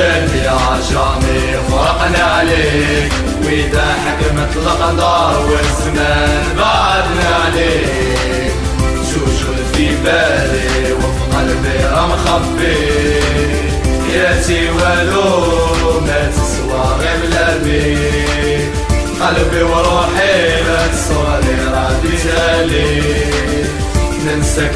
الدنيا جامي فرقنا عليك، وإذا حكمت الأقدار والزمان بعدنا عليك. جوجل في بالي وفي قلبي راه مخبي، حياتي والو ما تسوى غير بلا بيك. قلبي وروحي لا تصوري راضي تالي، ننساك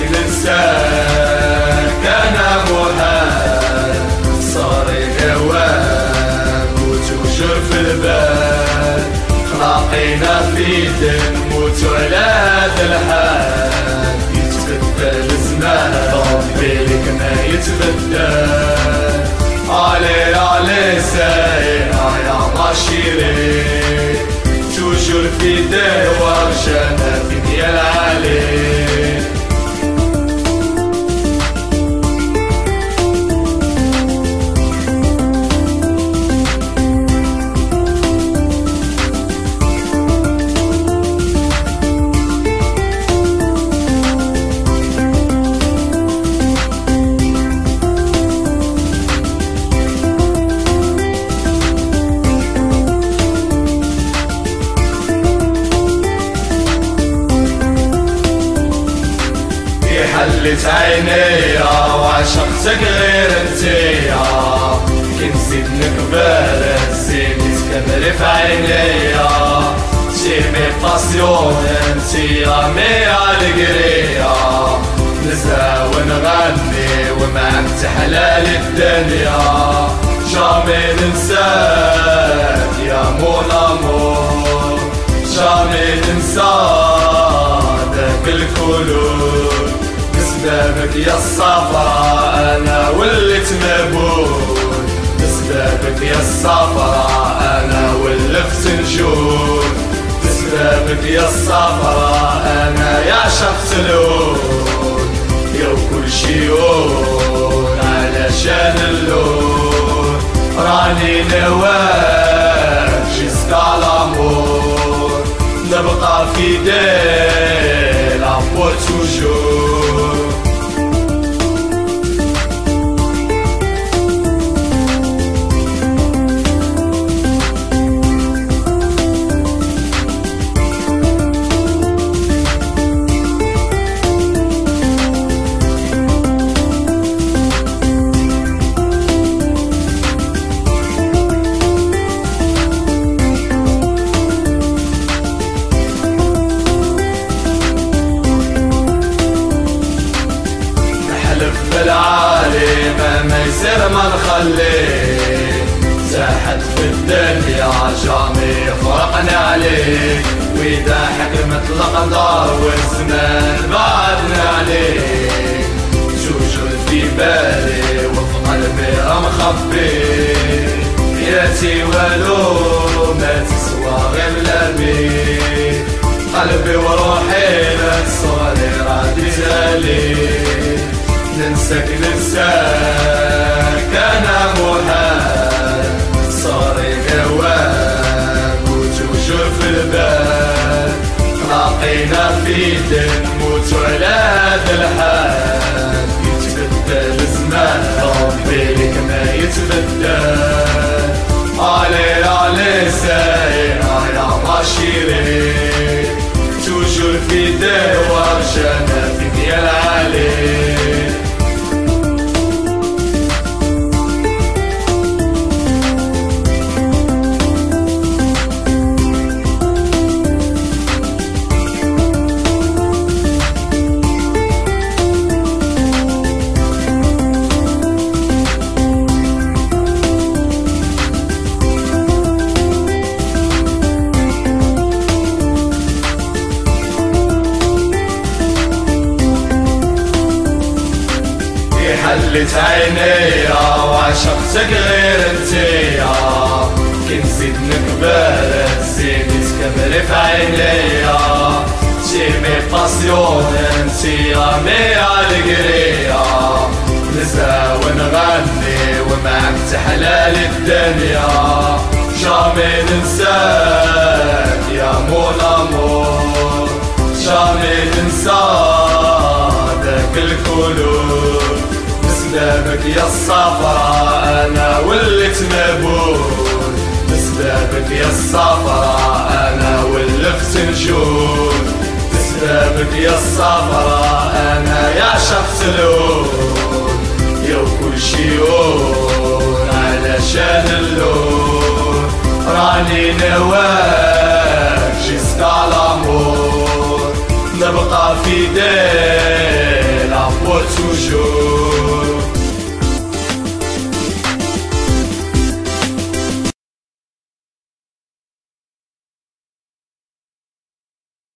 انا محال. صاري هواك وتوجر في البال، خلاقينا في نموتو على هذا الحال. يتبدل الزمان ربي لك ما يتبدل، علي ساير يا ماشيري. توجر في دوار جانا في ديال عليك. حلت عينيا وعشقتك غير انتيا، كي نزيد نقبل تزيد تكملي في عينيا. جيمي باسيون انتيا مي عالقرية، نزهى ونغني ومعك تحلال الدنيا. جامي ننساك يا مون امور، جامي ننسى ذاك الكلور. بسببك يا الصفرا انا وليت مبهور، بسببك يا الصفرا انا ولفت نجور. بسببك يا الصفرا انا يا شخص اللون، يا كل شي يون علشان اللون. راني نواك جيسكا لامور، نبقى في ديل عبور توجور. بالعالي ما يصير ما نخليه، زاحت في الدنيا جامي فرقنا عليك. وإذا حكمت الأقدار والزمان بعدنا عليك. جوجل في بالي وفي قلبي راه مخبي، حياتي والو ما تسوى غير بلا بيك. قلبي وروحي لا تصوري راضي تالي، ننساك انا محال. صاري هواك وتوجر في البال، خلاقينا في نموتو على هذا الحال. يتبدل الزمان ربي لك ما يتبدل، علي ساير يا ماشيري. توجر في دوار جانا في ديال عليك. حلت عينيا وعشقتك غير انتيا، كي نزيد نقبل تزيد تكملي في عينيا. جيمي باسيون انتيا مي عالقرية، نزهى ونغني ومعك تحلال الدنيا. جامي ننساك يا مون امور، جامي ننسى ذاك الكلور. بسببك يا الصفرا أنا وليت مبود بسببك يا الصفرا، أنا ولفت نجود بسببك يا الصفرا، أنا يا شخص الهود يا كل شي هون علشان اللون راني نواك جست على